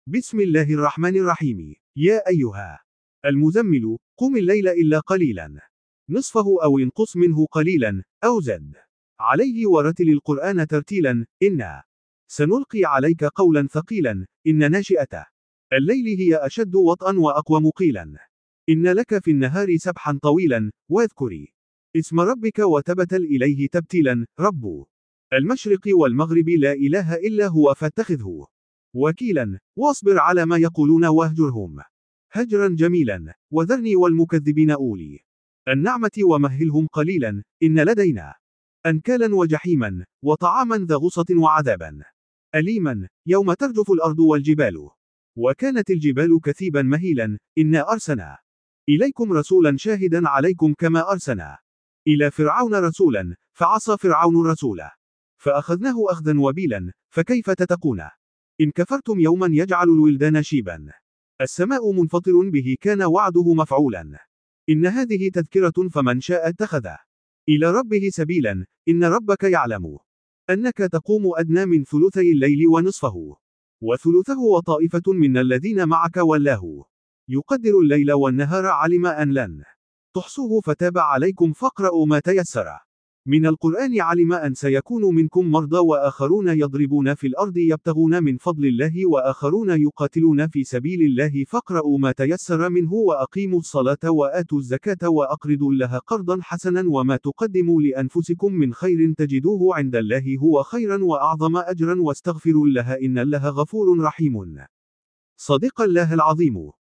بسم الله الرحمن الرحيم. يا أيها المزمل، قم الليل إلا قليلا، نصفه أو انقص منه قليلا، أو زد عليه ورتل القرآن ترتيلا. إنا سنلقي عليك قولا ثقيلا. إن ناشئة الليل هي أشد وطئا وأقوم قيلا. إن لك في النهار سبحا طويلا. واذكري اسم ربك وتبتل إليه تبتيلا. رب المشرق والمغرب لا إله إلا هو فاتخذه وكيلا. واصبر على ما يقولون واهجرهم هجرا جميلا. وذرني والمكذبين أولي النعمة ومهلهم قليلا. إن لدينا أنكالا وجحيما وطعاما ذا غصة وعذابا أليما يوم ترجف الأرض والجبال وكانت الجبال كثيبا مهيلا. إنا أرسلنا إليكم رسولا شاهدا عليكم كما أرسلنا إلى فرعون رسولا فعصى فرعون الرسول فأخذناه أخذا وبيلا. فكيف تتقون إن كفرتم يوما يجعل الولدان شيبا. السماء منفطر به كان وعده مفعولا. إن هذه تذكرة فمن شاء اتخذ إلى ربه سبيلا. إن ربك يعلم أنك تقوم أدنى من ثلثي الليل ونصفه وثلثه وطائفة من الذين معك والله يقدر الليل والنهار. علم أن لن تحصوه فتاب عليكم فاقرؤوا ما تيسر من القرآن. علم أن سيكون منكم مرضى وآخرون يضربون في الأرض يبتغون من فضل الله وآخرون يقاتلون في سبيل الله فاقرؤوا ما تيسر منه وأقيموا الصلاة وآتوا الزكاة وأقرضوا الله قرضا حسنا وما تقدموا لأنفسكم من خير تجدوه عند الله هو خيرا وأعظم أجرا واستغفروا الله إن الله غفور رحيم. صدق الله العظيم.